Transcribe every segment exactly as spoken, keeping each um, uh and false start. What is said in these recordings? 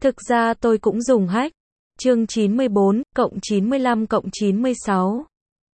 Thực ra tôi cũng dùng hack. Chương chín mươi bốn, cộng chín mươi lăm cộng chín mươi sáu.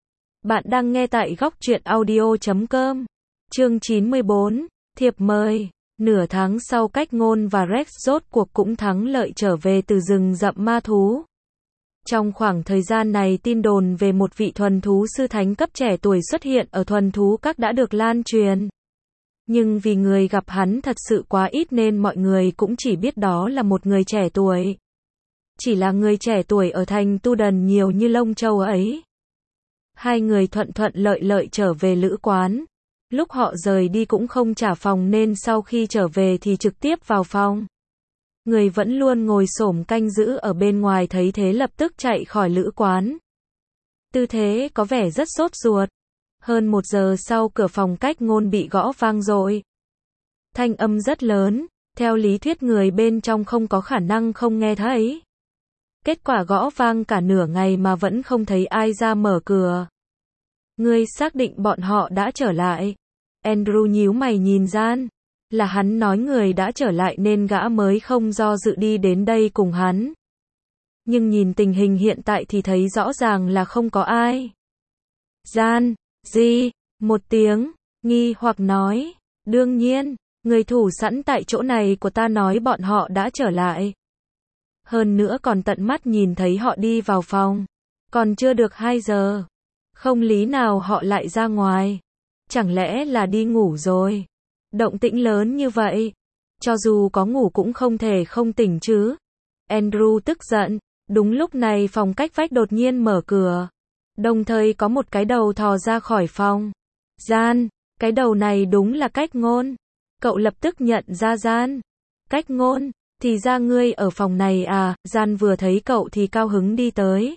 Bạn đang nghe tại góc truyện audio chấm com. Chương chín mươi bốn, thiệp mời. Nửa tháng sau Cách Ngôn và Rex rốt cuộc cũng thắng lợi trở về từ rừng rậm ma thú. Trong khoảng thời gian này tin đồn về một vị thuần thú sư thánh cấp trẻ tuổi xuất hiện ở thuần thú các đã được lan truyền. Nhưng vì người gặp hắn thật sự quá ít nên mọi người cũng chỉ biết đó là một người trẻ tuổi. Chỉ là người trẻ tuổi ở thành Tu Đần nhiều như lông châu ấy. Hai người thuận thuận lợi lợi trở về lữ quán. Lúc họ rời đi cũng không trả phòng nên sau khi trở về thì trực tiếp vào phòng. Người vẫn luôn ngồi xổm canh giữ ở bên ngoài thấy thế lập tức chạy khỏi lữ quán. Tư thế có vẻ rất sốt ruột. Hơn một giờ sau cửa phòng Cách Ngôn bị gõ vang dội. Thanh âm rất lớn, theo lý thuyết người bên trong không có khả năng không nghe thấy. Kết quả gõ vang cả nửa ngày mà vẫn không thấy ai ra mở cửa. Ngươi xác định bọn họ đã trở lại. Andrew nhíu mày nhìn Gian. Là hắn nói người đã trở lại nên gã mới không do dự đi đến đây cùng hắn. Nhưng nhìn tình hình hiện tại thì thấy rõ ràng là không có ai. Gian, gì? Một tiếng, nghi hoặc nói. Đương nhiên, người thủ sẵn tại chỗ này của ta nói bọn họ đã trở lại. Hơn nữa còn tận mắt nhìn thấy họ đi vào phòng. Còn chưa được hai giờ. Không lý nào họ lại ra ngoài. Chẳng lẽ là đi ngủ rồi? Động tĩnh lớn như vậy. Cho dù có ngủ cũng không thể không tỉnh chứ. Andrew tức giận. Đúng lúc này phòng cách vách đột nhiên mở cửa. Đồng thời có một cái đầu thò ra khỏi phòng. Gian, cái đầu này đúng là Cách Ngôn. Cậu lập tức nhận ra Gian. Cách Ngôn, thì ra ngươi ở phòng này à? Gian vừa thấy cậu thì cao hứng đi tới.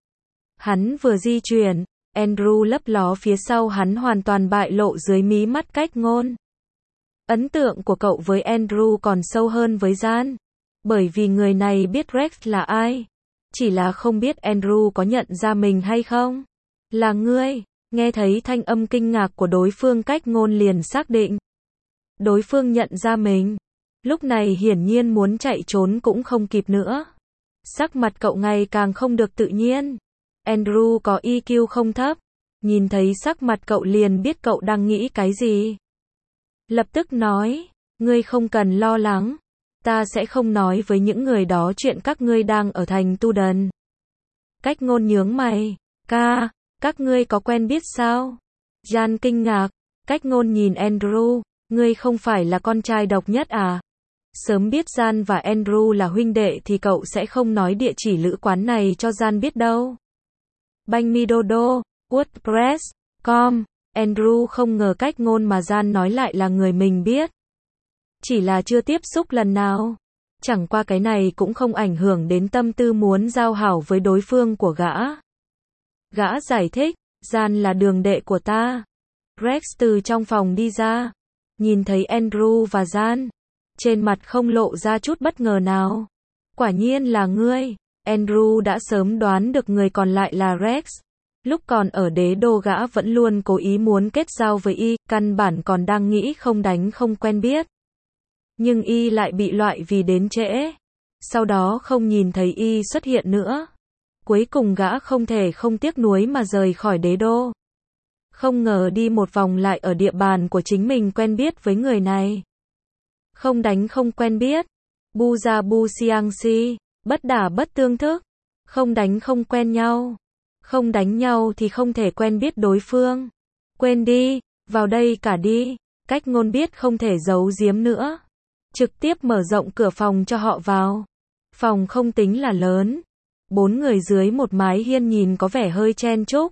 Hắn vừa di chuyển, Andrew lấp ló phía sau hắn hoàn toàn bại lộ dưới mí mắt Cách Ngôn. Ấn tượng của cậu với Andrew còn sâu hơn với Gian. Bởi vì người này biết Rex là ai. Chỉ là không biết Andrew có nhận ra mình hay không. Là ngươi. Nghe thấy thanh âm kinh ngạc của đối phương Cách Ngôn liền xác định. Đối phương nhận ra mình. Lúc này hiển nhiên muốn chạy trốn cũng không kịp nữa. Sắc mặt cậu ngày càng không được tự nhiên. Andrew có i kiu không thấp. Nhìn thấy sắc mặt cậu liền biết cậu đang nghĩ cái gì. Lập tức nói. Ngươi không cần lo lắng. Ta sẽ không nói với những người đó chuyện các ngươi đang ở thành Tu Đần. Cách Ngôn nhướng mày. Ca, các ngươi có quen biết sao? Jan kinh ngạc. Cách Ngôn nhìn Andrew. Ngươi không phải là con trai độc nhất à? Sớm biết Jan và Andrew là huynh đệ thì cậu sẽ không nói địa chỉ lữ quán này cho Jan biết đâu. Banh mi dodo, wordpress, com. Andrew không ngờ Cách Ngôn mà Jan nói lại là người mình biết. Chỉ là chưa tiếp xúc lần nào. Chẳng qua cái này cũng không ảnh hưởng đến tâm tư muốn giao hảo với đối phương của gã. Gã giải thích, Jan là đường đệ của ta. Rex từ trong phòng đi ra. Nhìn thấy Andrew và Jan. Trên mặt không lộ ra chút bất ngờ nào. Quả nhiên là ngươi. Andrew đã sớm đoán được người còn lại là Rex. Lúc còn ở đế đô gã vẫn luôn cố ý muốn kết giao với y, căn bản còn đang nghĩ không đánh không quen biết. Nhưng y lại bị loại vì đến trễ. Sau đó không nhìn thấy y xuất hiện nữa. Cuối cùng gã không thể không tiếc nuối mà rời khỏi đế đô. Không ngờ đi một vòng lại ở địa bàn của chính mình quen biết với người này. Không đánh không quen biết. Bu ra bu siang si. Bất đả bất tương thức. Không đánh không quen nhau. Không đánh nhau thì không thể quen biết đối phương. Quên đi, vào đây cả đi. Cách Ngôn biết không thể giấu giếm nữa. Trực tiếp mở rộng cửa phòng cho họ vào. Phòng không tính là lớn. Bốn người dưới một mái hiên nhìn có vẻ hơi chen chúc.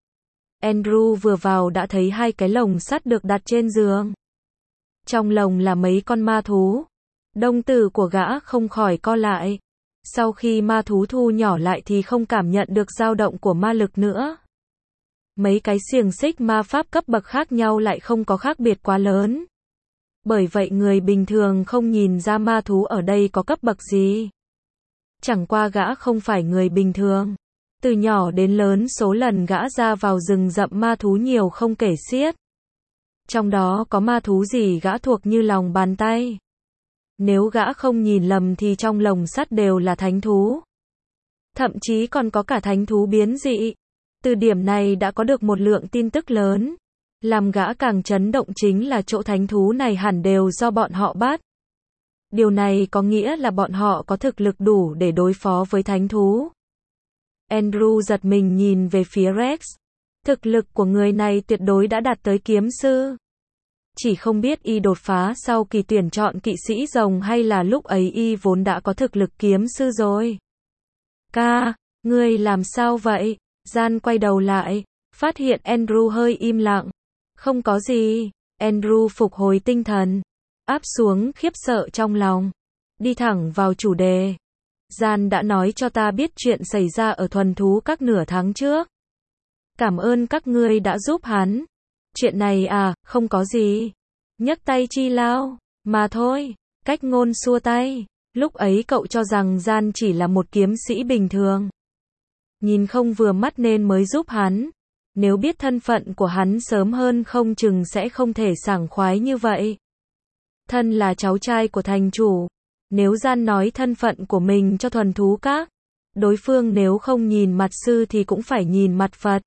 Andrew vừa vào đã thấy hai cái lồng sắt được đặt trên giường. Trong lồng là mấy con ma thú. Đồng tử của gã không khỏi co lại. Sau khi ma thú thu nhỏ lại thì không cảm nhận được dao động của ma lực nữa. Mấy cái xiềng xích ma pháp cấp bậc khác nhau lại không có khác biệt quá lớn. Bởi vậy người bình thường không nhìn ra ma thú ở đây có cấp bậc gì. Chẳng qua gã không phải người bình thường. Từ nhỏ đến lớn số lần gã ra vào rừng rậm ma thú nhiều không kể xiết. Trong đó có ma thú gì gã thuộc như lòng bàn tay. Nếu gã không nhìn lầm thì trong lồng sắt đều là thánh thú. Thậm chí còn có cả thánh thú biến dị. Từ điểm này đã có được một lượng tin tức lớn. Làm gã càng chấn động chính là chỗ thánh thú này hẳn đều do bọn họ bắt. Điều này có nghĩa là bọn họ có thực lực đủ để đối phó với thánh thú. Andrew giật mình nhìn về phía Rex. Thực lực của người này tuyệt đối đã đạt tới kiếm sư. Chỉ không biết y đột phá sau kỳ tuyển chọn kỵ sĩ rồng hay là lúc ấy y vốn đã có thực lực kiếm sư rồi. Ca, ngươi làm sao vậy? Gian quay đầu lại, phát hiện Andrew hơi im lặng. Không có gì. Andrew phục hồi tinh thần, áp xuống khiếp sợ trong lòng. Đi thẳng vào chủ đề. Gian đã nói cho ta biết chuyện xảy ra ở thuần thú các nửa tháng trước. Cảm ơn các ngươi đã giúp hắn. Chuyện này à, không có gì. Nhấc tay chi lao, mà thôi. Cách ngôn xua tay. Lúc ấy cậu cho rằng Gian chỉ là một kiếm sĩ bình thường. Nhìn không vừa mắt nên mới giúp hắn. Nếu biết thân phận của hắn sớm hơn không chừng sẽ không thể sảng khoái như vậy. Thân là cháu trai của thành chủ. Nếu Gian nói thân phận của mình cho thuần thú các, đối phương nếu không nhìn mặt sư thì cũng phải nhìn mặt Phật.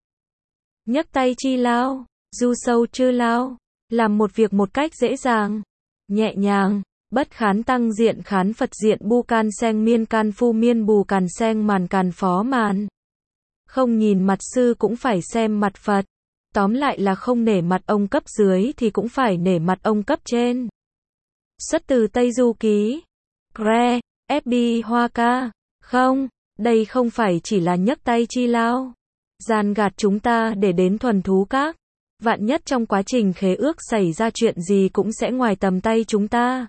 Nhấc tay chi lao, du sâu chư lao, làm một việc một cách dễ dàng, nhẹ nhàng, bất khán tăng diện khán Phật diện bu can seng miên can phu miên bù càn seng màn càn phó màn. Không nhìn mặt sư cũng phải xem mặt Phật. Tóm lại là không nể mặt ông cấp dưới thì cũng phải nể mặt ông cấp trên. Xuất từ Tây Du Ký. Gre, ép bê Hoa Ca. Không, đây không phải chỉ là nhấc tay chi lao. Gian gạt chúng ta để đến thuần thú các. Vạn nhất trong quá trình khế ước xảy ra chuyện gì cũng sẽ ngoài tầm tay chúng ta.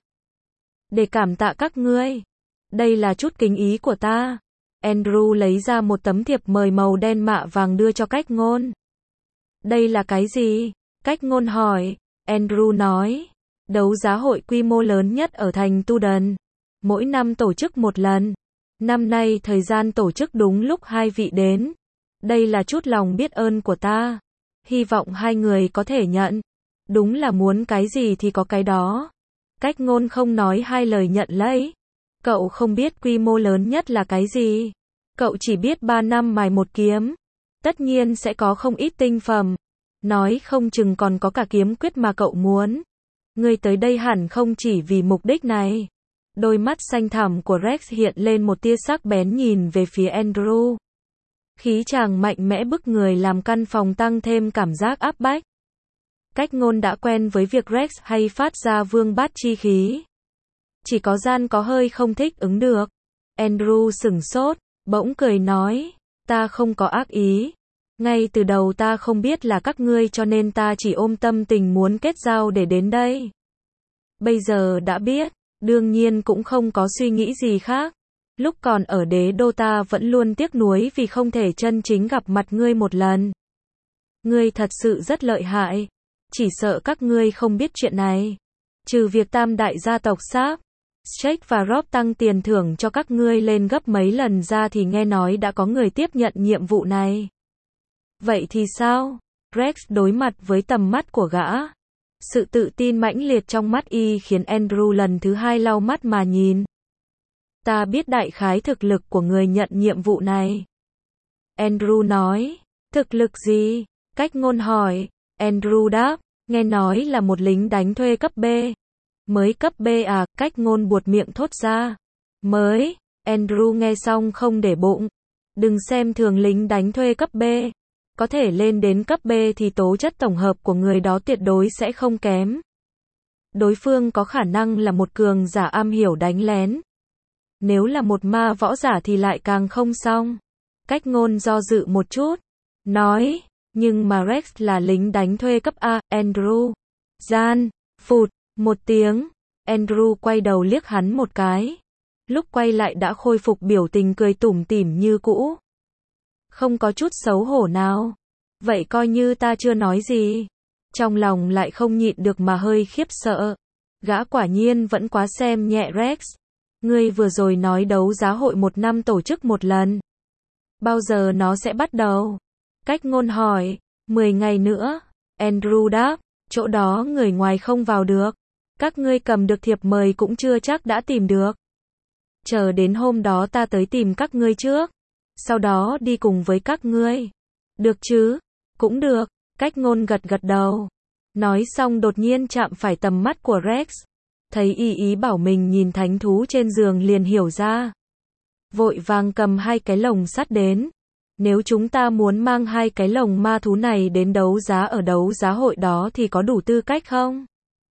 Để cảm tạ các ngươi. Đây là chút kính ý của ta. Andrew lấy ra một tấm thiệp mời màu đen mạ vàng đưa cho Cách Ngôn. Đây là cái gì? Cách Ngôn hỏi. Andrew nói. Đấu giá hội quy mô lớn nhất ở thành Tu Đần. Mỗi năm tổ chức một lần. Năm nay thời gian tổ chức đúng lúc hai vị đến. Đây là chút lòng biết ơn của ta. Hy vọng hai người có thể nhận. Đúng là muốn cái gì thì có cái đó. Cách Ngôn không nói hai lời nhận lấy. Cậu không biết quy mô lớn nhất là cái gì. Cậu chỉ biết ba năm mài một kiếm. Tất nhiên sẽ có không ít tinh phẩm. Nói không chừng còn có cả kiếm quyết mà cậu muốn. Ngươi tới đây hẳn không chỉ vì mục đích này. Đôi mắt xanh thẳm của Rex hiện lên một tia sắc bén nhìn về phía Andrew. Khí chàng mạnh mẽ bức người làm căn phòng tăng thêm cảm giác áp bách. Cách Ngôn đã quen với việc Rex hay phát ra vương bát chi khí. Chỉ có Gian có hơi không thích ứng được. Andrew sửng sốt, bỗng cười nói, ta không có ác ý. Ngay từ đầu ta không biết là các ngươi cho nên ta chỉ ôm tâm tình muốn kết giao để đến đây. Bây giờ đã biết, đương nhiên cũng không có suy nghĩ gì khác. Lúc còn ở đế đô ta vẫn luôn tiếc nuối vì không thể chân chính gặp mặt ngươi một lần. Ngươi thật sự rất lợi hại. Chỉ sợ các ngươi không biết chuyện này. Trừ việc tam đại gia tộc Sáp, Shake và Rob tăng tiền thưởng cho các ngươi lên gấp mấy lần ra thì nghe nói đã có người tiếp nhận nhiệm vụ này. Vậy thì sao? Rex đối mặt với tầm mắt của gã. Sự tự tin mãnh liệt trong mắt y khiến Andrew lần thứ hai lau mắt mà nhìn. Ta biết đại khái thực lực của người nhận nhiệm vụ này. Andrew nói. Thực lực gì? Cách Ngôn hỏi. Andrew đáp. Nghe nói là một lính đánh thuê cấp B. Mới cấp B à? Cách Ngôn buột miệng thốt ra. Mới. Andrew nghe xong không để bụng. Đừng xem thường lính đánh thuê cấp B. Có thể lên đến cấp B thì tố chất tổng hợp của người đó tuyệt đối sẽ không kém. Đối phương có khả năng là một cường giả am hiểu đánh lén. Nếu là một ma võ giả thì lại càng không xong. Cách Ngôn do dự một chút. Nói. Nhưng mà Rex là lính đánh thuê cấp A. Andrew. Gian. Phụt. Một tiếng. Andrew quay đầu liếc hắn một cái. Lúc quay lại đã khôi phục biểu tình cười tủm tỉm như cũ. Không có chút xấu hổ nào. Vậy coi như ta chưa nói gì. Trong lòng lại không nhịn được mà hơi khiếp sợ. Gã quả nhiên vẫn quá xem nhẹ Rex. Ngươi vừa rồi nói đấu giá hội một năm tổ chức một lần. Bao giờ nó sẽ bắt đầu? Cách Ngôn hỏi. Mười ngày nữa. Andrew đáp. Chỗ đó người ngoài không vào được. Các ngươi cầm được thiệp mời cũng chưa chắc đã tìm được. Chờ đến hôm đó ta tới tìm các ngươi trước. Sau đó đi cùng với các ngươi. Được chứ? Cũng được. Cách ngôn gật gật đầu. Nói xong đột nhiên chạm phải tầm mắt của Rex. Thấy y ý bảo mình nhìn thánh thú trên giường liền hiểu ra. Vội vàng cầm hai cái lồng sắt đến. Nếu chúng ta muốn mang hai cái lồng ma thú này đến đấu giá ở đấu giá hội đó thì có đủ tư cách không?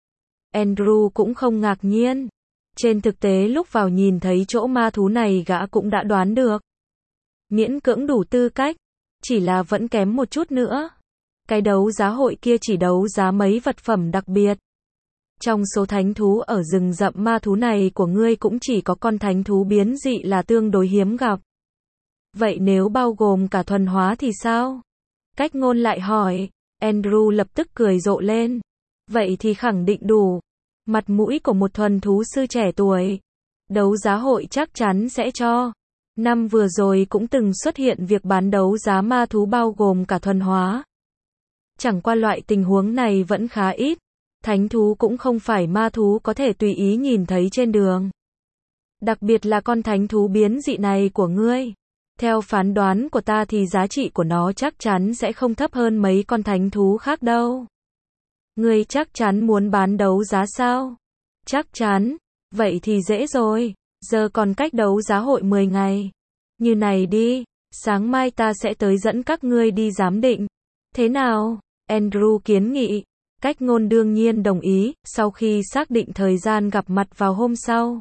Andrew cũng không ngạc nhiên. Trên thực tế lúc vào nhìn thấy chỗ ma thú này gã cũng đã đoán được. Miễn cưỡng đủ tư cách. Chỉ là vẫn kém một chút nữa. Cái đấu giá hội kia chỉ đấu giá mấy vật phẩm đặc biệt. Trong số thánh thú ở rừng rậm ma thú này của ngươi cũng chỉ có con thánh thú biến dị là tương đối hiếm gặp. Vậy nếu bao gồm cả thuần hóa thì sao? Cách ngôn lại hỏi. Andrew lập tức cười rộ lên. Vậy thì khẳng định đủ. Mặt mũi của một thuần thú sư trẻ tuổi. Đấu giá hội chắc chắn sẽ cho. Năm vừa rồi cũng từng xuất hiện việc bán đấu giá ma thú bao gồm cả thuần hóa. Chẳng qua loại tình huống này vẫn khá ít. Thánh thú cũng không phải ma thú có thể tùy ý nhìn thấy trên đường. Đặc biệt là con thánh thú biến dị này của ngươi. Theo phán đoán của ta thì giá trị của nó chắc chắn sẽ không thấp hơn mấy con thánh thú khác đâu. Ngươi chắc chắn muốn bán đấu giá sao? Chắc chắn. Vậy thì dễ rồi. Giờ còn cách đấu giá hội mười ngày. Như này đi. Sáng mai ta sẽ tới dẫn các ngươi đi giám định. Thế nào? Andrew kiến nghị. Cách ngôn đương nhiên đồng ý. Sau khi xác định thời gian gặp mặt vào hôm sau.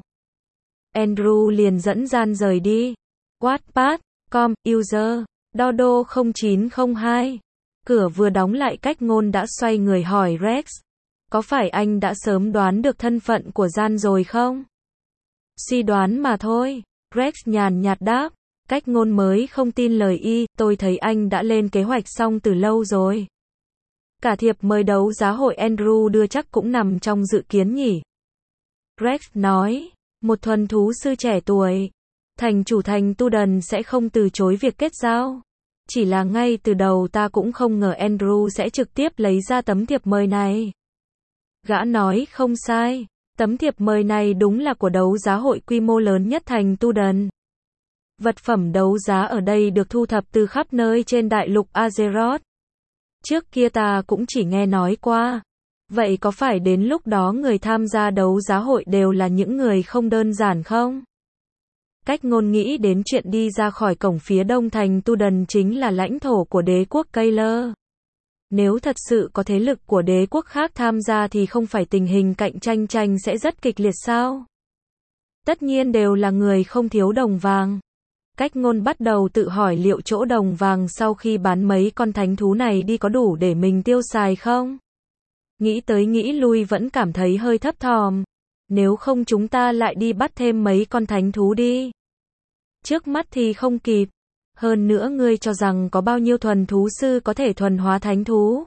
Andrew liền dẫn Gian rời đi. Wattpad, com, user, dodo không chín không hai. Cửa vừa đóng lại cách ngôn đã xoay người hỏi Rex. Có phải anh đã sớm đoán được thân phận của Gian rồi không? Suy đoán mà thôi. Rex nhàn nhạt đáp. Cách ngôn mới không tin lời y, tôi thấy anh đã lên kế hoạch xong từ lâu rồi. Cả thiệp mời đấu giá hội Andrew đưa chắc cũng nằm trong dự kiến nhỉ. Rex nói. Một thuần thú sư trẻ tuổi. Thành chủ thành Tu Đần sẽ không từ chối việc kết giao. Chỉ là ngay từ đầu ta cũng không ngờ Andrew sẽ trực tiếp lấy ra tấm thiệp mời này. Gã nói không sai. Tấm thiệp mời này đúng là của đấu giá hội quy mô lớn nhất thành Tu Đần. Vật phẩm đấu giá ở đây được thu thập từ khắp nơi trên đại lục Azeroth. Trước kia ta cũng chỉ nghe nói qua. Vậy có phải đến lúc đó người tham gia đấu giá hội đều là những người không đơn giản không? Cách ngôn nghĩ đến chuyện đi ra khỏi cổng phía đông thành Tu Đần chính là lãnh thổ của đế quốc Kayler. Nếu thật sự có thế lực của đế quốc khác tham gia thì không phải tình hình cạnh tranh tranh sẽ rất kịch liệt sao? Tất nhiên đều là người không thiếu đồng vàng. Cách ngôn bắt đầu tự hỏi liệu chỗ đồng vàng sau khi bán mấy con thánh thú này đi có đủ để mình tiêu xài không? Nghĩ tới nghĩ lui vẫn cảm thấy hơi thấp thỏm. Nếu không chúng ta lại đi bắt thêm mấy con thánh thú đi. Trước mắt thì không kịp. Hơn nữa ngươi cho rằng có bao nhiêu thuần thú sư có thể thuần hóa thánh thú?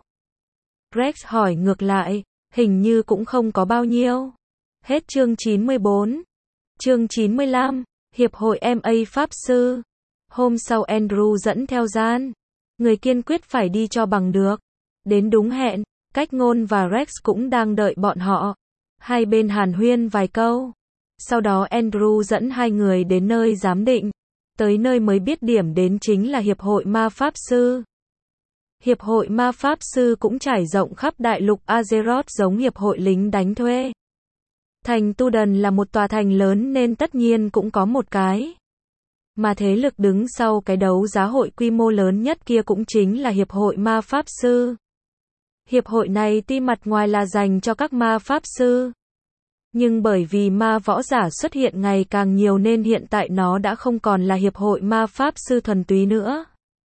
Rex hỏi ngược lại. Hình như cũng không có bao nhiêu. Hết chương chín mươi bốn. Chương chín mươi lăm. Hiệp hội em a Pháp Sư. Hôm sau Andrew dẫn theo Gian. Người kiên quyết phải đi cho bằng được. Đến đúng hẹn, Cách ngôn và Rex cũng đang đợi bọn họ. Hai bên hàn huyên vài câu. Sau đó Andrew dẫn hai người đến nơi giám định. Tới nơi mới biết điểm đến chính là Hiệp hội Ma Pháp Sư. Hiệp hội Ma Pháp Sư cũng trải rộng khắp đại lục Azeroth giống Hiệp hội lính đánh thuê. Thành Tu Đần là một tòa thành lớn nên tất nhiên cũng có một cái. Mà thế lực đứng sau cái đấu giá hội quy mô lớn nhất kia cũng chính là Hiệp hội Ma Pháp Sư. Hiệp hội này tuy mặt ngoài là dành cho các ma pháp sư. Nhưng bởi vì ma võ giả xuất hiện ngày càng nhiều nên hiện tại nó đã không còn là Hiệp hội Ma Pháp Sư thuần túy nữa.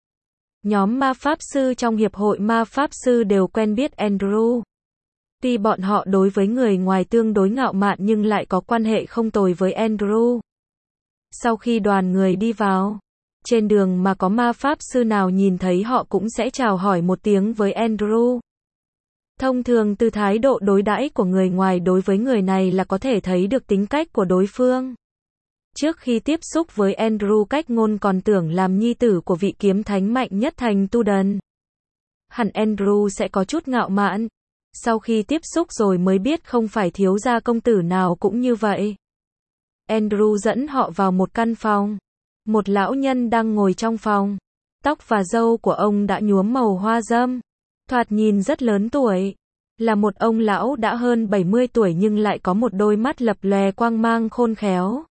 Nhóm ma pháp sư trong Hiệp hội Ma Pháp Sư đều quen biết Andrew. Tuy bọn họ đối với người ngoài tương đối ngạo mạn nhưng lại có quan hệ không tồi với Andrew. Sau khi đoàn người đi vào, trên đường mà có ma pháp sư nào nhìn thấy họ cũng sẽ chào hỏi một tiếng với Andrew. Thông thường từ thái độ đối đãi của người ngoài đối với người này là có thể thấy được tính cách của đối phương. Trước khi tiếp xúc với Andrew, Cách ngôn còn tưởng làm nhi tử của vị kiếm thánh mạnh nhất thành Tu Đần. Hẳn Andrew sẽ có chút ngạo mạn. Sau khi tiếp xúc rồi mới biết không phải thiếu gia công tử nào cũng như vậy. Andrew dẫn họ vào một căn phòng. Một lão nhân đang ngồi trong phòng. Tóc và râu của ông đã nhuốm màu hoa râm. Thoạt nhìn rất lớn tuổi. Là một ông lão đã hơn bảy mươi tuổi nhưng lại có một đôi mắt lập lòe quang mang khôn khéo.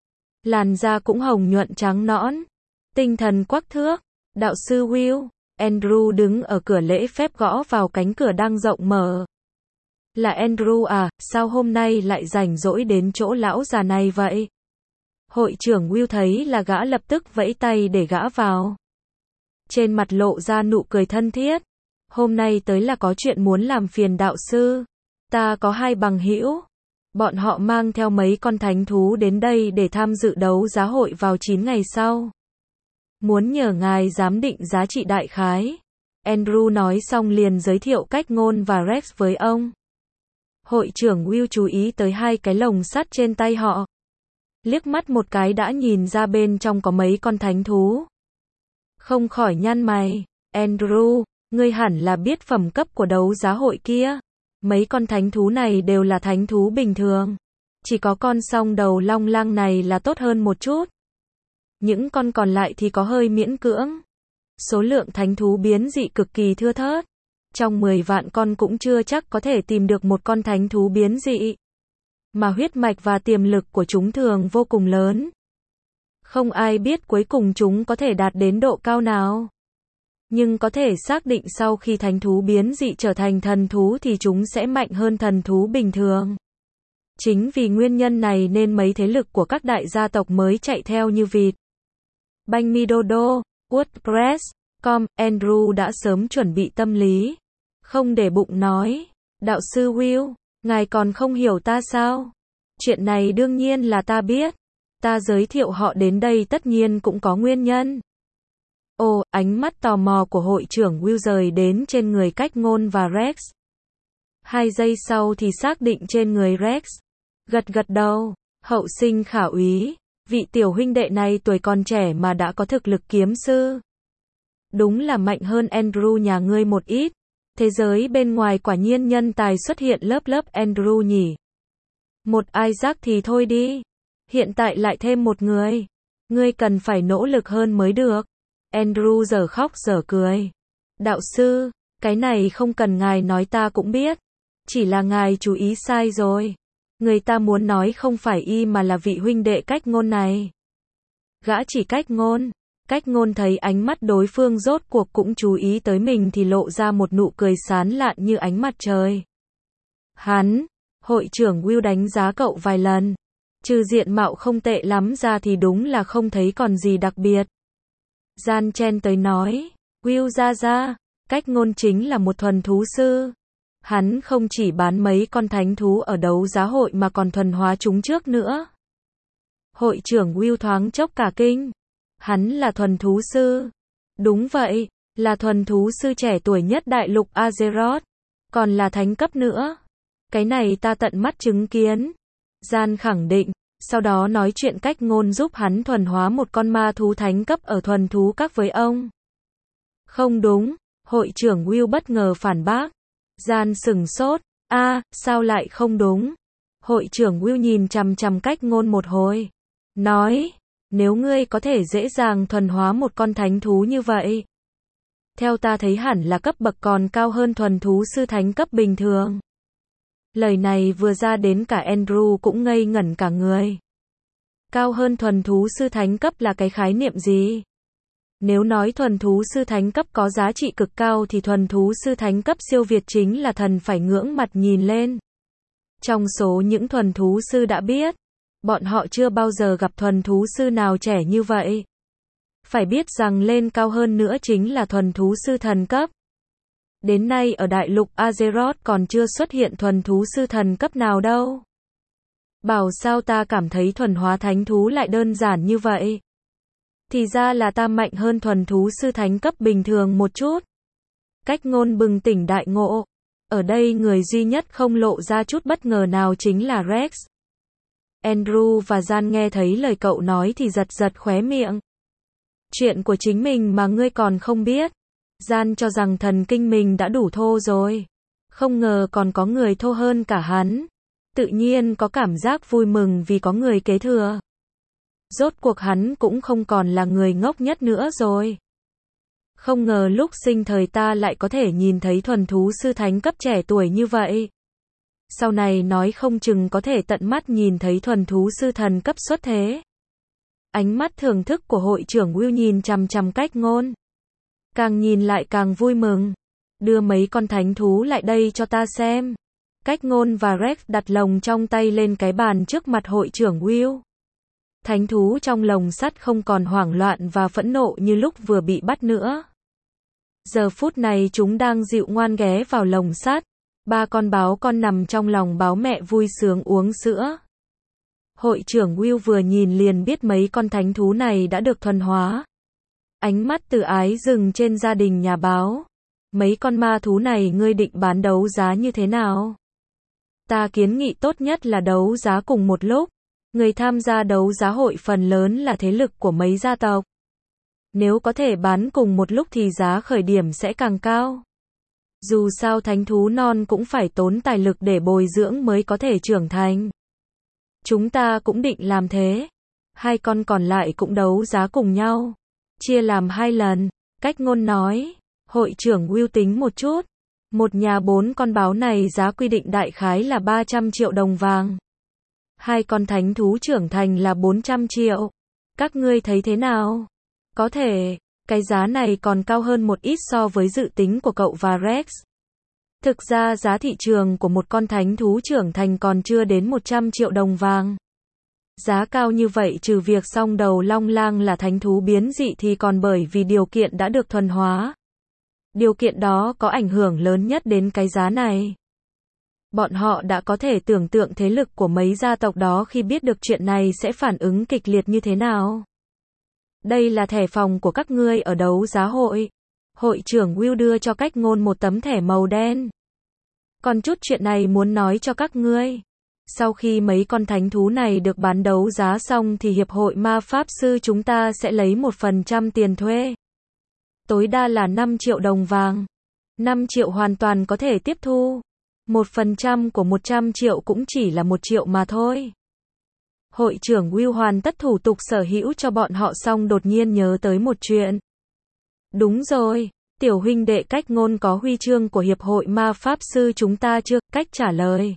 Làn da cũng hồng nhuận trắng nõn. Tinh thần quắc thước. Đạo sư Will. Andrew đứng ở cửa lễ phép gõ vào cánh cửa đang rộng mở. Là Andrew à, sao hôm nay lại rảnh rỗi đến chỗ lão già này vậy? Hội trưởng Will thấy là gã lập tức vẫy tay để gã vào. Trên mặt lộ ra nụ cười thân thiết. Hôm nay tới là có chuyện muốn làm phiền đạo sư. Ta có hai bằng hữu. Bọn họ mang theo mấy con thánh thú đến đây để tham dự đấu giá hội vào chín ngày sau. Muốn nhờ ngài giám định giá trị đại khái. Andrew nói xong liền giới thiệu Cách Ngôn và Rex với ông. Hội trưởng Will chú ý tới hai cái lồng sắt trên tay họ. Liếc mắt một cái đã nhìn ra bên trong có mấy con thánh thú. Không khỏi nhăn mày. Andrew, ngươi hẳn là biết phẩm cấp của đấu giá hội kia. Mấy con thánh thú này đều là thánh thú bình thường. Chỉ có con song đầu long lang này là tốt hơn một chút. Những con còn lại thì có hơi miễn cưỡng. Số lượng thánh thú biến dị cực kỳ thưa thớt. Trong mười vạn con cũng chưa chắc có thể tìm được một con thánh thú biến dị. Mà huyết mạch và tiềm lực của chúng thường vô cùng lớn. Không ai biết cuối cùng chúng có thể đạt đến độ cao nào. Nhưng có thể xác định sau khi thánh thú biến dị trở thành thần thú thì chúng sẽ mạnh hơn thần thú bình thường. Chính vì nguyên nhân này nên mấy thế lực của các đại gia tộc mới chạy theo như vịt. Banh mi đô đô, WordPress chấm com, Andrew đã sớm chuẩn bị tâm lý. Không để bụng nói. Đạo sư Will, ngài còn không hiểu ta sao? Chuyện này đương nhiên là ta biết. Ta giới thiệu họ đến đây tất nhiên cũng có nguyên nhân. Ồ, ánh mắt tò mò của hội trưởng Will rời đến trên người Cách Ngôn và Rex. Hai giây sau thì xác định trên người Rex. Gật gật đầu. Hậu sinh khả úy. Vị tiểu huynh đệ này tuổi còn trẻ mà đã có thực lực kiếm sư. Đúng là mạnh hơn Andrew nhà ngươi một ít. Thế giới bên ngoài quả nhiên nhân tài xuất hiện lớp lớp Andrew nhỉ. Một Isaac thì thôi đi. Hiện tại lại thêm một người. Ngươi cần phải nỗ lực hơn mới được. Andrew giờ khóc giờ cười. Đạo sư, cái này không cần ngài nói ta cũng biết. Chỉ là ngài chú ý sai rồi. Người ta muốn nói không phải y mà là vị huynh đệ Cách Ngôn này. Gã chỉ Cách Ngôn. Cách Ngôn thấy ánh mắt đối phương rốt cuộc cũng chú ý tới mình thì lộ ra một nụ cười sán lạn như ánh mặt trời. Hắn, hội trưởng Will đánh giá cậu vài lần. Trừ diện mạo không tệ lắm ra thì đúng là không thấy còn gì đặc biệt. Gian chen tới nói, Will ra ra, Cách Ngôn chính là một thuần thú sư. Hắn không chỉ bán mấy con thánh thú ở đấu giá hội mà còn thuần hóa chúng trước nữa. Hội trưởng Will thoáng chốc cả kinh. Hắn là thuần thú sư. Đúng vậy, là thuần thú sư trẻ tuổi nhất đại lục Azeroth. Còn là thánh cấp nữa. Cái này ta tận mắt chứng kiến. Gian khẳng định, sau đó nói chuyện Cách Ngôn giúp hắn thuần hóa một con ma thú thánh cấp ở thuần thú các với ông. Không đúng, hội trưởng Will bất ngờ phản bác. Gian sừng sốt, a, à, sao lại không đúng? Hội trưởng Will nhìn chằm chằm Cách Ngôn một hồi. Nói, nếu ngươi có thể dễ dàng thuần hóa một con thánh thú như vậy. Theo ta thấy hẳn là cấp bậc còn cao hơn thuần thú sư thánh cấp bình thường. Lời này vừa ra đến cả Andrew cũng ngây ngẩn cả người. Cao hơn thuần thú sư thánh cấp là cái khái niệm gì? Nếu nói thuần thú sư thánh cấp có giá trị cực cao thì thuần thú sư thánh cấp siêu việt chính là thần phải ngưỡng mặt nhìn lên. Trong số những thuần thú sư đã biết, bọn họ chưa bao giờ gặp thuần thú sư nào trẻ như vậy. Phải biết rằng lên cao hơn nữa chính là thuần thú sư thần cấp. Đến nay ở đại lục Azeroth còn chưa xuất hiện thuần thú sư thần cấp nào đâu. Bảo sao ta cảm thấy thuần hóa thánh thú lại đơn giản như vậy. Thì ra là ta mạnh hơn thuần thú sư thánh cấp bình thường một chút. Cách Ngôn bừng tỉnh đại ngộ. Ở đây người duy nhất không lộ ra chút bất ngờ nào chính là Rex. Andrew và Gian nghe thấy lời cậu nói thì giật giật khóe miệng. Chuyện của chính mình mà ngươi còn không biết. Gian cho rằng thần kinh mình đã đủ thô rồi. Không ngờ còn có người thô hơn cả hắn. Tự nhiên có cảm giác vui mừng vì có người kế thừa. Rốt cuộc hắn cũng không còn là người ngốc nhất nữa rồi. Không ngờ lúc sinh thời ta lại có thể nhìn thấy thuần thú sư thánh cấp trẻ tuổi như vậy. Sau này nói không chừng có thể tận mắt nhìn thấy thuần thú sư thần cấp xuất thế. Ánh mắt thưởng thức của hội trưởng Will nhìn chằm chằm Cách Ngôn. Càng nhìn lại càng vui mừng. Đưa mấy con thánh thú lại đây cho ta xem. Cách Ngôn và Rex đặt lồng trong tay lên cái bàn trước mặt hội trưởng Will. Thánh thú trong lồng sắt không còn hoảng loạn và phẫn nộ như lúc vừa bị bắt nữa. Giờ phút này chúng đang dịu ngoan ghé vào lồng sắt. Ba con báo con nằm trong lòng báo mẹ vui sướng uống sữa. Hội trưởng Will vừa nhìn liền biết mấy con thánh thú này đã được thuần hóa. Ánh mắt từ ái dừng trên gia đình nhà báo. Mấy con ma thú này ngươi định bán đấu giá như thế nào? Ta kiến nghị tốt nhất là đấu giá cùng một lúc. Người tham gia đấu giá hội phần lớn là thế lực của mấy gia tộc. Nếu có thể bán cùng một lúc thì giá khởi điểm sẽ càng cao. Dù sao thánh thú non cũng phải tốn tài lực để bồi dưỡng mới có thể trưởng thành. Chúng ta cũng định làm thế. Hai con còn lại cũng đấu giá cùng nhau. Chia làm hai lần. Cách Ngôn nói. Hội trưởng Will tính một chút. Một nhà bốn con báo này giá quy định đại khái là ba trăm triệu đồng vàng. Hai con thánh thú trưởng thành là bốn trăm triệu. Các ngươi thấy thế nào? Có thể, cái giá này còn cao hơn một ít so với dự tính của cậu và Rex. Thực ra giá thị trường của một con thánh thú trưởng thành còn chưa đến một trăm triệu đồng vàng. Giá cao như vậy trừ việc song đầu long lang là thánh thú biến dị thì còn bởi vì điều kiện đã được thuần hóa. Điều kiện đó có ảnh hưởng lớn nhất đến cái giá này. Bọn họ đã có thể tưởng tượng thế lực của mấy gia tộc đó khi biết được chuyện này sẽ phản ứng kịch liệt như thế nào. Đây là thẻ phòng của các ngươi ở đấu giá hội. Hội trưởng Will đưa cho Cách Ngôn một tấm thẻ màu đen. Còn chút chuyện này muốn nói cho các ngươi. Sau khi mấy con thánh thú này được bán đấu giá xong thì Hiệp hội Ma Pháp Sư chúng ta sẽ lấy một phần trăm tiền thuê. Tối đa là năm triệu đồng vàng. năm triệu hoàn toàn có thể tiếp thu. một phần trăm của một trăm triệu cũng chỉ là một triệu mà thôi. Hội trưởng Will hoàn tất thủ tục sở hữu cho bọn họ xong đột nhiên nhớ tới một chuyện. Đúng rồi, tiểu huynh đệ Cách Ngôn có huy chương của Hiệp hội Ma Pháp Sư chúng ta chưa? Cách trả lời.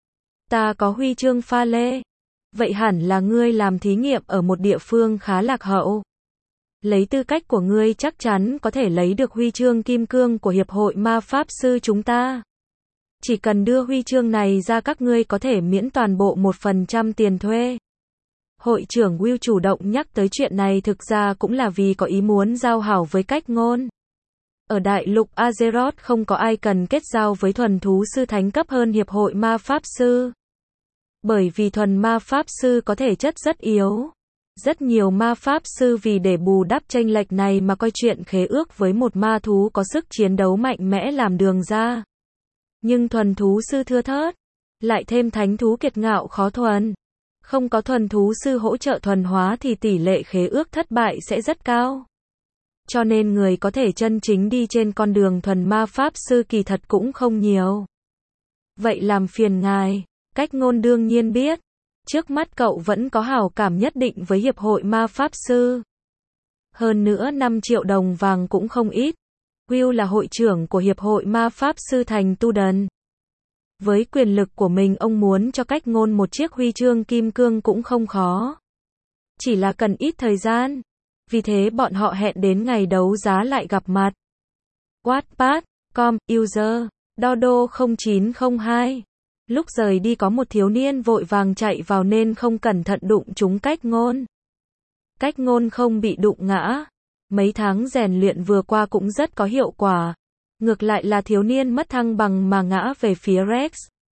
Ta có huy chương pha lê. Vậy hẳn là ngươi làm thí nghiệm ở một địa phương khá lạc hậu. Lấy tư cách của ngươi chắc chắn có thể lấy được huy chương kim cương của Hiệp hội Ma Pháp Sư chúng ta. Chỉ cần đưa huy chương này ra các ngươi có thể miễn toàn bộ một phần trăm tiền thuê. Hội trưởng Will chủ động nhắc tới chuyện này thực ra cũng là vì có ý muốn giao hảo với Cách Ngôn. Ở đại lục Azeroth không có ai cần kết giao với thuần thú sư thánh cấp hơn Hiệp hội Ma Pháp Sư. Bởi vì thuần ma Pháp Sư có thể chất rất yếu. Rất nhiều ma Pháp Sư vì để bù đắp chênh lệch này mà coi chuyện khế ước với một ma thú có sức chiến đấu mạnh mẽ làm đường ra. Nhưng thuần thú sư thưa thớt. Lại thêm thánh thú kiệt ngạo khó thuần. Không có thuần thú sư hỗ trợ thuần hóa thì tỷ lệ khế ước thất bại sẽ rất cao. Cho nên người có thể chân chính đi trên con đường thuần ma Pháp Sư kỳ thật cũng không nhiều. Vậy làm phiền ngài. Cách Ngôn đương nhiên biết. Trước mắt cậu vẫn có hảo cảm nhất định với Hiệp hội Ma Pháp Sư. Hơn nữa năm triệu đồng vàng cũng không ít. Will là hội trưởng của Hiệp hội Ma Pháp Sư thành Tu Đần. Với quyền lực của mình ông muốn cho Cách Ngôn một chiếc huy chương kim cương cũng không khó. Chỉ là cần ít thời gian. Vì thế bọn họ hẹn đến ngày đấu giá lại gặp mặt. Wattpad, com, user, Dodo không chín không hai. Lúc rời đi có một thiếu niên vội vàng chạy vào nên không cẩn thận đụng trúng Cách Ngôn. Cách Ngôn không bị đụng ngã. Mấy tháng rèn luyện vừa qua cũng rất có hiệu quả. Ngược lại là thiếu niên mất thăng bằng mà ngã về phía Rex.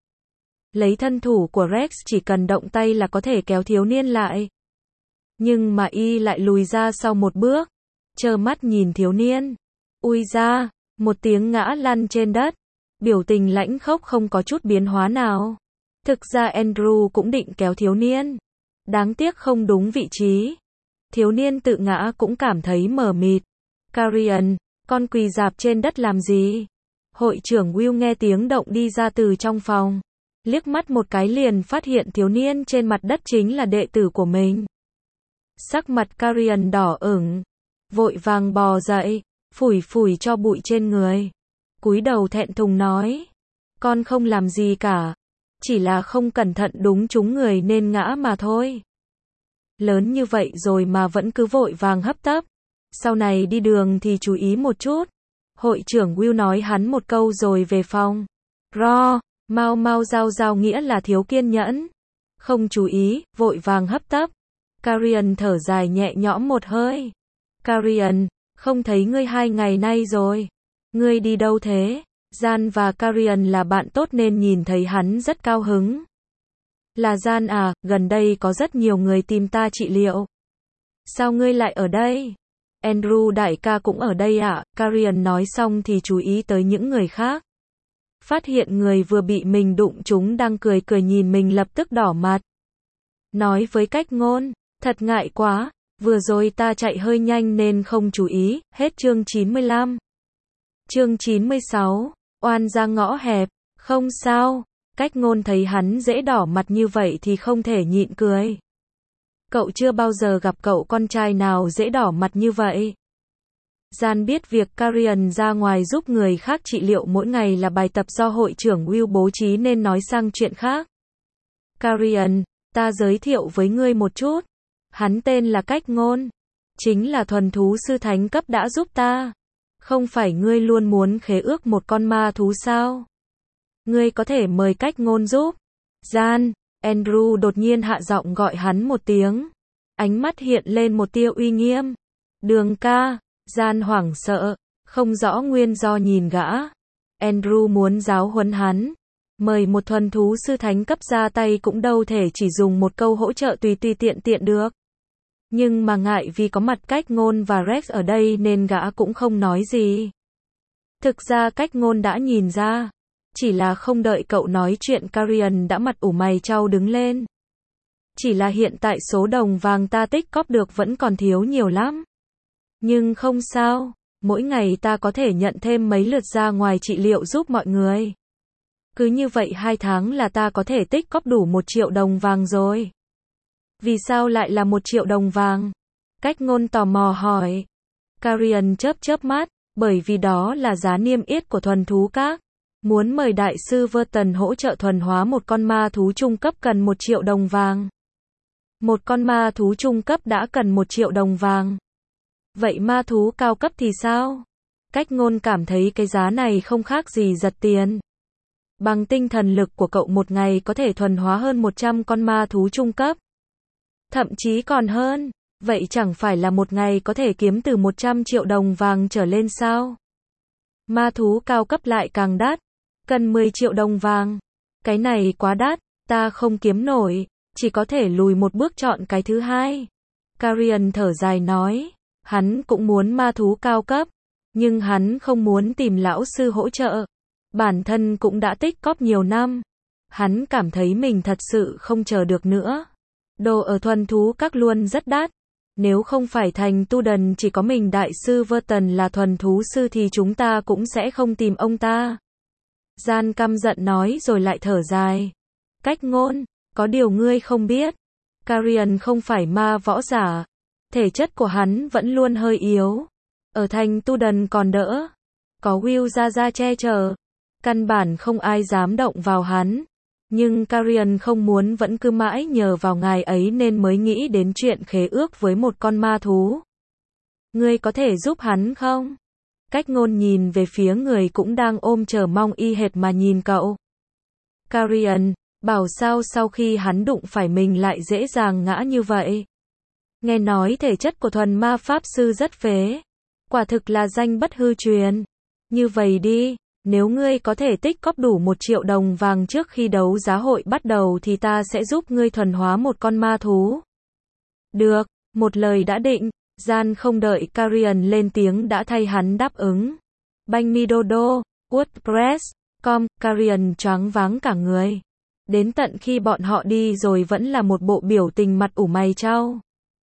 Lấy thân thủ của Rex chỉ cần động tay là có thể kéo thiếu niên lại. Nhưng mà y lại lùi ra sau một bước. Trơ mắt nhìn thiếu niên. Ui ra, một tiếng ngã lăn trên đất. Biểu tình lãnh khốc không có chút biến hóa nào. Thực ra Andrew cũng định kéo thiếu niên. Đáng tiếc không đúng vị trí. Thiếu niên tự ngã cũng cảm thấy mờ mịt. Carrion, con quỳ rạp trên đất làm gì? Hội trưởng Will nghe tiếng động đi ra từ trong phòng. Liếc mắt một cái liền phát hiện thiếu niên trên mặt đất chính là đệ tử của mình. Sắc mặt Karian đỏ ửng, vội vàng bò dậy, phủi phủi cho bụi trên người. Cúi đầu thẹn thùng nói, con không làm gì cả, chỉ là không cẩn thận đúng trúng người nên ngã mà thôi. Lớn như vậy rồi mà vẫn cứ vội vàng hấp tấp, sau này đi đường thì chú ý một chút. Hội trưởng Will nói hắn một câu rồi về phòng. Ro, mau mau giao giao nghĩa là thiếu kiên nhẫn, không chú ý, vội vàng hấp tấp. Karian thở dài nhẹ nhõm một hơi. Karian, không thấy ngươi hai ngày nay rồi. Ngươi đi đâu thế? Gian và Karian là bạn tốt nên nhìn thấy hắn rất cao hứng. Là Gian à, gần đây có rất nhiều người tìm ta trị liệu. Sao ngươi lại ở đây? Andrew đại ca cũng ở đây ạ. À? Karian nói xong thì chú ý tới những người khác. Phát hiện người vừa bị mình đụng trúng đang cười cười nhìn mình lập tức đỏ mặt. Nói với cách ngôn, thật ngại quá, vừa rồi ta chạy hơi nhanh nên không chú ý. Hết chương chín mươi lăm. Chương chín mươi sáu, oan ra ngõ hẹp, không sao. Cách ngôn thấy hắn dễ đỏ mặt như vậy thì không thể nhịn cười. Cậu chưa bao giờ gặp cậu con trai nào dễ đỏ mặt như vậy. Gian biết việc Karian ra ngoài giúp người khác trị liệu mỗi ngày là bài tập do hội trưởng Will bố trí nên nói sang chuyện khác. Karian, ta giới thiệu với ngươi một chút. Hắn tên là Cách Ngôn. Chính là thuần thú sư thánh cấp đã giúp ta. Không phải ngươi luôn muốn khế ước một con ma thú sao? Ngươi có thể mời Cách Ngôn giúp. Gian, Andrew đột nhiên hạ giọng gọi hắn một tiếng. Ánh mắt hiện lên một tia uy nghiêm. Đường ca. Gian hoảng sợ, không rõ nguyên do nhìn gã. Andrew muốn giáo huấn hắn. Mời một thuần thú sư thánh cấp ra tay cũng đâu thể chỉ dùng một câu hỗ trợ tùy tùy tiện tiện được. Nhưng mà ngại vì có mặt Cách Ngôn và Rex ở đây nên gã cũng không nói gì. Thực ra Cách Ngôn đã nhìn ra. Chỉ là không đợi cậu nói chuyện Karian đã mặt ủ mày chau đứng lên. Chỉ là hiện tại số đồng vàng ta tích cóp được vẫn còn thiếu nhiều lắm. Nhưng không sao, mỗi ngày ta có thể nhận thêm mấy lượt ra ngoài trị liệu giúp mọi người. Cứ như vậy hai tháng là ta có thể tích cóp đủ một triệu đồng vàng rồi. Vì sao lại là một triệu đồng vàng? Cách Ngôn tò mò hỏi. Karian chớp chớp mắt, bởi vì đó là giá niêm yết của thuần thú các. Muốn mời đại sư Verton hỗ trợ thuần hóa một con ma thú trung cấp cần một triệu đồng vàng. Một con ma thú trung cấp đã cần một triệu đồng vàng. Vậy ma thú cao cấp thì sao? Cách Ngôn cảm thấy cái giá này không khác gì giật tiền. Bằng tinh thần lực của cậu một ngày có thể thuần hóa hơn một trăm con ma thú trung cấp. Thậm chí còn hơn. Vậy chẳng phải là một ngày có thể kiếm từ một trăm triệu đồng vàng trở lên sao? Ma thú cao cấp lại càng đắt. Cần mười triệu đồng vàng. Cái này quá đắt, ta không kiếm nổi. Chỉ có thể lùi một bước chọn cái thứ hai. Karian thở dài nói. Hắn cũng muốn ma thú cao cấp, nhưng hắn không muốn tìm lão sư hỗ trợ. Bản thân cũng đã tích cóp nhiều năm. Hắn cảm thấy mình thật sự không chờ được nữa. Đồ ở thuần thú các luôn rất đắt. Nếu không phải thành tu đần chỉ có mình đại sư Verton là thuần thú sư thì chúng ta cũng sẽ không tìm ông ta. Gian căm giận nói rồi lại thở dài. Cách Ngôn, có điều ngươi không biết. Karian không phải ma võ giả. Thể chất của hắn vẫn luôn hơi yếu. Ở thành tu đần còn đỡ. Có Will ra ra che chở. Căn bản không ai dám động vào hắn. Nhưng Karian không muốn vẫn cứ mãi nhờ vào ngài ấy nên mới nghĩ đến chuyện khế ước với một con ma thú. Ngươi có thể giúp hắn không? Cách Ngôn nhìn về phía người cũng đang ôm chờ mong y hệt mà nhìn cậu. Karian, bảo sao sau khi hắn đụng phải mình lại dễ dàng ngã như vậy? Nghe nói thể chất của thuần ma pháp sư rất phế. Quả thực là danh bất hư truyền. Như vậy đi, nếu ngươi có thể tích cóp đủ một triệu đồng vàng trước khi đấu giá hội bắt đầu thì ta sẽ giúp ngươi thuần hóa một con ma thú. Được, một lời đã định. Gian không đợi Karian lên tiếng đã thay hắn đáp ứng. Banh mi dodo, WordPress, com, Karian choáng váng cả người. Đến tận khi bọn họ đi rồi vẫn là một bộ biểu tình mặt ủ mày chau.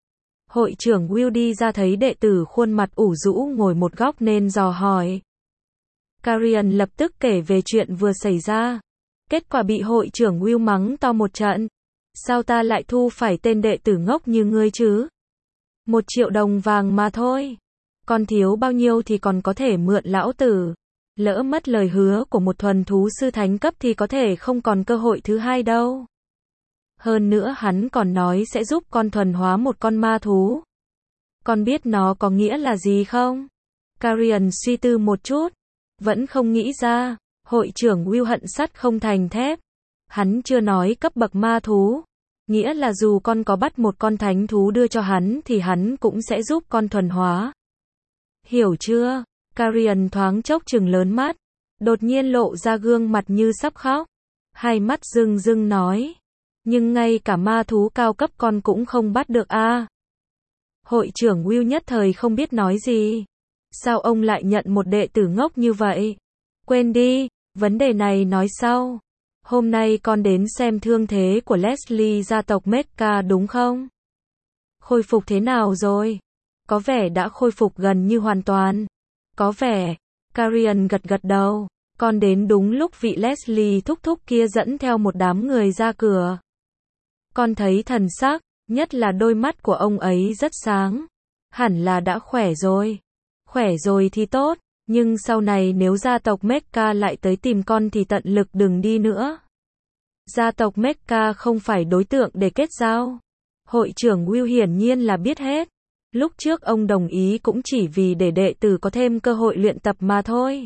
Hội trưởng Will đi ra thấy đệ tử khuôn mặt ủ rũ ngồi một góc nên dò hỏi. Karian lập tức kể về chuyện vừa xảy ra. Kết quả bị hội trưởng Will mắng to một trận. Sao ta lại thu phải tên đệ tử ngốc như ngươi chứ? Một triệu đồng vàng mà thôi. Còn thiếu bao nhiêu thì còn có thể mượn lão tử. Lỡ mất lời hứa của một thuần thú sư thánh cấp thì có thể không còn cơ hội thứ hai đâu. Hơn nữa hắn còn nói sẽ giúp con thuần hóa một con ma thú. Con biết nó có nghĩa là gì không? Karian suy tư một chút. Vẫn không nghĩ ra. Hội trưởng Will hận sắt không thành thép. Hắn chưa nói cấp bậc ma thú. Nghĩa là dù con có bắt một con thánh thú đưa cho hắn thì hắn cũng sẽ giúp con thuần hóa. Hiểu chưa? Karian thoáng chốc trừng lớn mắt. Đột nhiên lộ ra gương mặt như sắp khóc. Hai mắt rưng rưng nói. Nhưng ngay cả ma thú cao cấp con cũng không bắt được a. À. Hội trưởng Will nhất thời không biết nói gì. Sao ông lại nhận một đệ tử ngốc như vậy? Quên đi, vấn đề này nói sau. Hôm nay con đến xem thương thế của Leslie gia tộc Mecha đúng không? Khôi phục thế nào rồi? Có vẻ đã khôi phục gần như hoàn toàn. Có vẻ. Karian gật gật đầu. Con đến đúng lúc vị Leslie thúc thúc kia dẫn theo một đám người ra cửa. Con thấy thần sắc, nhất là đôi mắt của ông ấy rất sáng. Hẳn là đã khỏe rồi. Khỏe rồi thì tốt, nhưng sau này nếu gia tộc Mecha lại tới tìm con thì tận lực đừng đi nữa. Gia tộc Mecha không phải đối tượng để kết giao. Hội trưởng Will hiển nhiên là biết hết. Lúc trước ông đồng ý cũng chỉ vì để đệ tử có thêm cơ hội luyện tập mà thôi.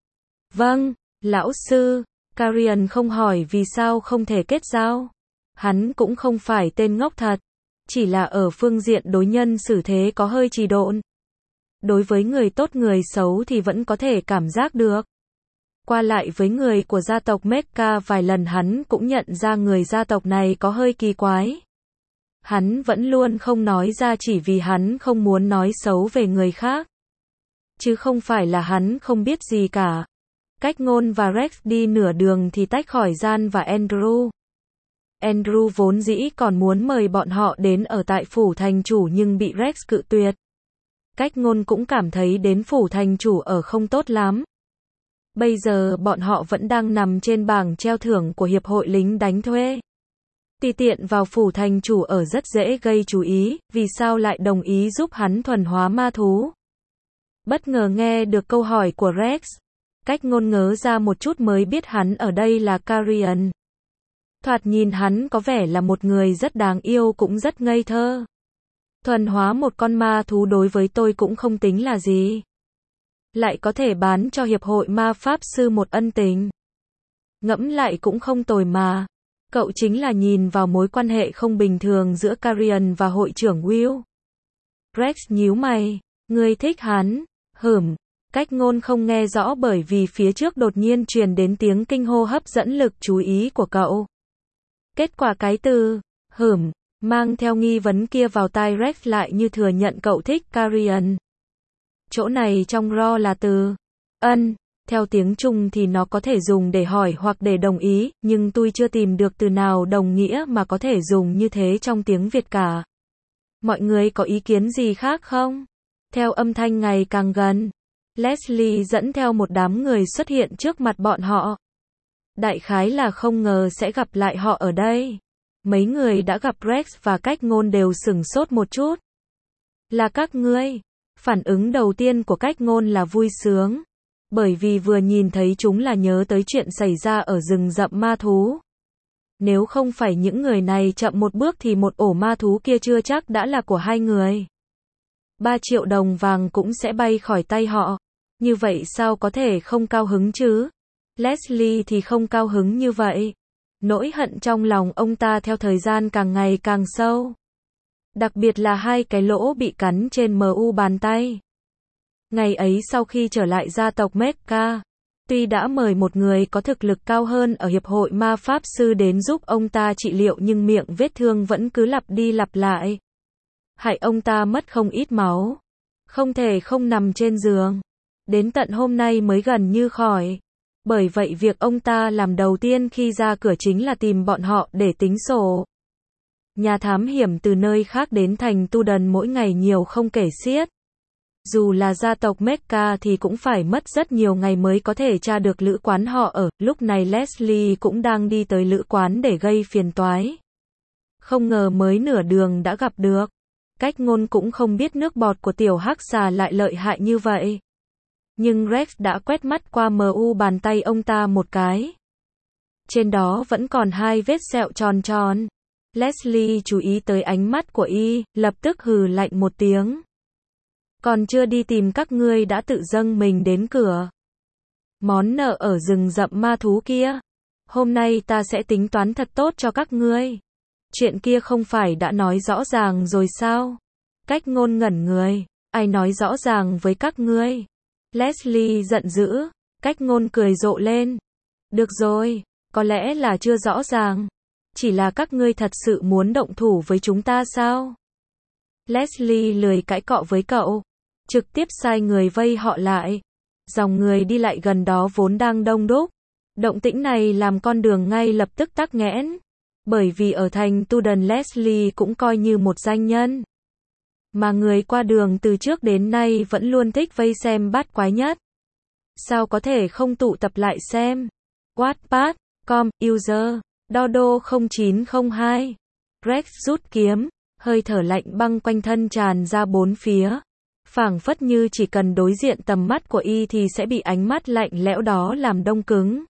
Vâng, lão sư. Karian không hỏi vì sao không thể kết giao. Hắn cũng không phải tên ngốc thật. Chỉ là ở phương diện đối nhân xử thế có hơi trì độn. Đối với người tốt người xấu thì vẫn có thể cảm giác được. Qua lại với người của gia tộc Mecha vài lần hắn cũng nhận ra người gia tộc này có hơi kỳ quái. Hắn vẫn luôn không nói ra chỉ vì hắn không muốn nói xấu về người khác. Chứ không phải là hắn không biết gì cả. Cách Ngôn và Rex đi nửa đường thì tách khỏi Jan và Andrew. Andrew vốn dĩ còn muốn mời bọn họ đến ở tại phủ thành chủ nhưng bị Rex cự tuyệt. Cách Ngôn cũng cảm thấy đến phủ thành chủ ở không tốt lắm. Bây giờ bọn họ vẫn đang nằm trên bảng treo thưởng của hiệp hội lính đánh thuê. Tùy tiện vào phủ thành chủ ở rất dễ gây chú ý, vì sao lại đồng ý giúp hắn thuần hóa ma thú. Bất ngờ nghe được câu hỏi của Rex. Cách Ngôn ngớ ra một chút mới biết hắn ở đây là Karian. Thoạt nhìn hắn có vẻ là một người rất đáng yêu cũng rất ngây thơ. Thuần hóa một con ma thú đối với tôi cũng không tính là gì. Lại có thể bán cho hiệp hội ma pháp sư một ân tình. Ngẫm lại cũng không tồi mà. Cậu chính là nhìn vào mối quan hệ không bình thường giữa Karian và hội trưởng Will. Rex nhíu mày. Ngươi thích hắn? Hửm. Cách Ngôn không nghe rõ bởi vì phía trước đột nhiên truyền đến tiếng kinh hô hấp dẫn lực chú ý của cậu. Kết quả cái từ hửm mang theo nghi vấn kia vào tai Rex lại như thừa nhận cậu thích Karian. Chỗ này trong ro là từ ân, theo tiếng Trung thì nó có thể dùng để hỏi hoặc để đồng ý, nhưng tôi chưa tìm được từ nào đồng nghĩa mà có thể dùng như thế trong tiếng Việt cả. Mọi người có ý kiến gì khác không? Theo âm thanh ngày càng gần, Leslie dẫn theo một đám người xuất hiện trước mặt bọn họ. Đại khái là không ngờ sẽ gặp lại họ ở đây. Mấy người đã gặp Rex và Cách Ngôn đều sửng sốt một chút. Là các ngươi. Phản ứng đầu tiên của Cách Ngôn là vui sướng. Bởi vì vừa nhìn thấy chúng là nhớ tới chuyện xảy ra ở rừng rậm ma thú. Nếu không phải những người này chậm một bước thì một ổ ma thú kia chưa chắc đã là của hai người. Ba triệu đồng vàng cũng sẽ bay khỏi tay họ. Như vậy sao có thể không cao hứng chứ? Leslie thì không cao hứng như vậy. Nỗi hận trong lòng ông ta theo thời gian càng ngày càng sâu. Đặc biệt là hai cái lỗ bị cắn trên mu bàn tay. Ngày ấy sau khi trở lại gia tộc Mecha, tuy đã mời một người có thực lực cao hơn ở hiệp hội ma pháp sư đến giúp ông ta trị liệu nhưng miệng vết thương vẫn cứ lặp đi lặp lại. Hại ông ta mất không ít máu. Không thể không nằm trên giường. Đến tận hôm nay mới gần như khỏi. Bởi vậy việc ông ta làm đầu tiên khi ra cửa chính là tìm bọn họ để tính sổ. Nhà thám hiểm từ nơi khác đến thành Tu Đần mỗi ngày nhiều không kể xiết. Dù là gia tộc Mecca thì cũng phải mất rất nhiều ngày mới có thể tra được lữ quán họ ở, lúc này Leslie cũng đang đi tới lữ quán để gây phiền toái. Không ngờ mới nửa đường đã gặp được. Cách ngôn cũng không biết nước bọt của tiểu hắc xà lại lợi hại như vậy. Nhưng Rex đã quét mắt qua mờ u bàn tay ông ta một cái. Trên đó vẫn còn hai vết sẹo tròn tròn. Leslie chú ý tới ánh mắt của y, lập tức hừ lạnh một tiếng. Còn chưa đi tìm các ngươi đã tự dâng mình đến cửa. Món nợ ở rừng rậm ma thú kia. Hôm nay ta sẽ tính toán thật tốt cho các ngươi. Chuyện kia không phải đã nói rõ ràng rồi sao? Cách ngôn ngẩn người. Ai nói rõ ràng với các ngươi? Leslie giận dữ. Cách ngôn cười rộ lên. Được rồi, có lẽ là chưa rõ ràng. Chỉ là các ngươi thật sự muốn động thủ với chúng ta sao? Leslie lười cãi cọ với cậu. Trực tiếp sai người vây họ lại. Dòng người đi lại gần đó vốn đang đông đúc. Động tĩnh này làm con đường ngay lập tức tắc nghẽn. Bởi vì ở thành Tudun Leslie cũng coi như một danh nhân. Mà người qua đường từ trước đến nay vẫn luôn thích vây xem bát quái nhất. Sao có thể không tụ tập lại xem? Wattpad, com, user, dodo không chín không hai. Rex rút kiếm, hơi thở lạnh băng quanh thân tràn ra bốn phía. Phảng phất như chỉ cần đối diện tầm mắt của y thì sẽ bị ánh mắt lạnh lẽo đó làm đông cứng.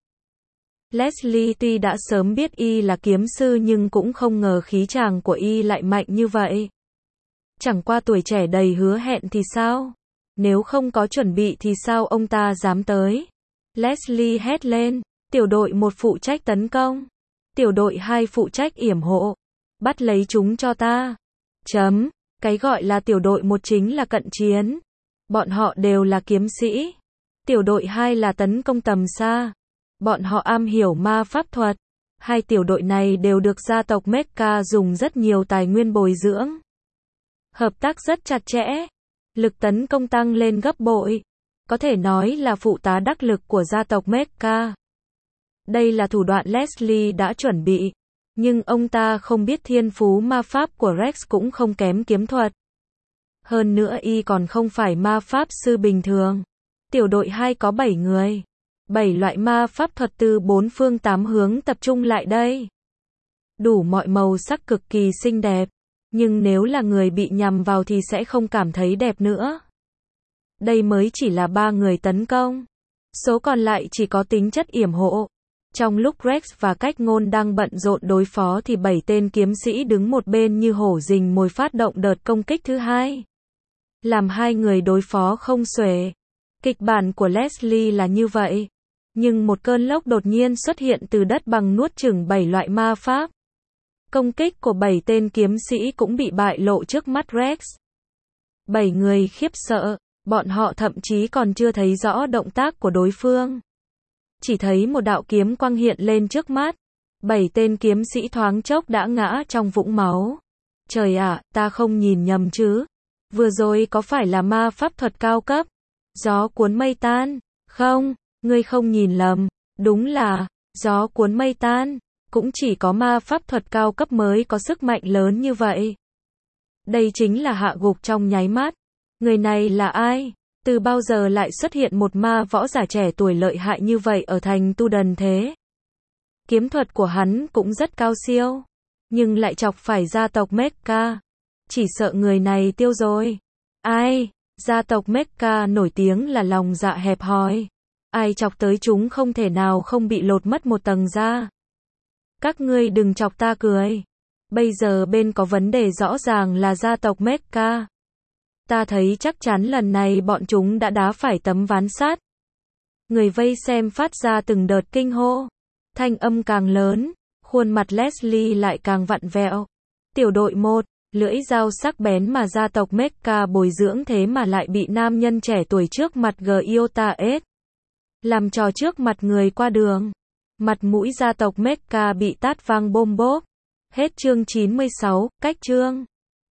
Leslie tuy đã sớm biết y là kiếm sư nhưng cũng không ngờ khí chàng của y lại mạnh như vậy. Chẳng qua tuổi trẻ đầy hứa hẹn thì sao? Nếu không có chuẩn bị thì sao ông ta dám tới? Leslie hét lên, tiểu đội một phụ trách tấn công, tiểu đội hai phụ trách yểm hộ, bắt lấy chúng cho ta. Chấm, cái gọi là tiểu đội một chính là cận chiến. Bọn họ đều là kiếm sĩ. Tiểu đội hai là tấn công tầm xa. Bọn họ am hiểu ma pháp thuật. Hai tiểu đội này đều được gia tộc Mecca dùng rất nhiều tài nguyên bồi dưỡng. Hợp tác rất chặt chẽ. Lực tấn công tăng lên gấp bội. Có thể nói là phụ tá đắc lực của gia tộc Mecca. Đây là thủ đoạn Leslie đã chuẩn bị. Nhưng ông ta không biết thiên phú ma pháp của Rex cũng không kém kiếm thuật. Hơn nữa y còn không phải ma pháp sư bình thường. Tiểu đội hai có bảy người. bảy loại ma pháp thuật từ bốn phương tám hướng tập trung lại đây. Đủ mọi màu sắc cực kỳ xinh đẹp. Nhưng nếu là người bị nhằm vào thì sẽ không cảm thấy đẹp nữa. Đây mới chỉ là ba người tấn công. Số còn lại chỉ có tính chất yểm hộ. Trong lúc Rex và Cách Ngôn đang bận rộn đối phó thì bảy tên kiếm sĩ đứng một bên như hổ rình mồi phát động đợt công kích thứ hai. Làm hai người đối phó không xuể. Kịch bản của Leslie là như vậy. Nhưng một cơn lốc đột nhiên xuất hiện từ đất bằng nuốt chửng bảy loại ma pháp. Công kích của bảy tên kiếm sĩ cũng bị bại lộ trước mắt Rex. Bảy người khiếp sợ, bọn họ thậm chí còn chưa thấy rõ động tác của đối phương. Chỉ thấy một đạo kiếm quang hiện lên trước mắt. Bảy tên kiếm sĩ thoáng chốc đã ngã trong vũng máu. Trời ạ, ta không nhìn nhầm chứ? Vừa rồi có phải là ma pháp thuật cao cấp? Gió cuốn mây tan. Không, ngươi không nhìn lầm. Đúng là, gió cuốn mây tan. Cũng chỉ có ma pháp thuật cao cấp mới có sức mạnh lớn như vậy. Đây chính là hạ gục trong nháy mắt. Người này là ai? Từ bao giờ lại xuất hiện một ma võ giả trẻ tuổi lợi hại như vậy ở thành Tudun thế? Kiếm thuật của hắn cũng rất cao siêu. Nhưng lại chọc phải gia tộc Mecca. Chỉ sợ người này tiêu rồi. Ai? Gia tộc Mecca nổi tiếng là lòng dạ hẹp hòi. Ai chọc tới chúng không thể nào không bị lột mất một tầng da. Các ngươi đừng chọc ta cười. Bây giờ bên có vấn đề rõ ràng là gia tộc Mecca. Ta thấy chắc chắn lần này bọn chúng đã đá phải tấm ván sắt. Người vây xem phát ra từng đợt kinh hô. Thanh âm càng lớn, khuôn mặt Leslie lại càng vặn vẹo. Tiểu đội một, lưỡi dao sắc bén mà gia tộc Mecca bồi dưỡng thế mà lại bị nam nhân trẻ tuổi trước mặt Giota S. Làm trò trước mặt người qua đường. Mặt mũi gia tộc Mecca bị tát vang bôm bốp. Hết chương chín mươi sáu, cách chương.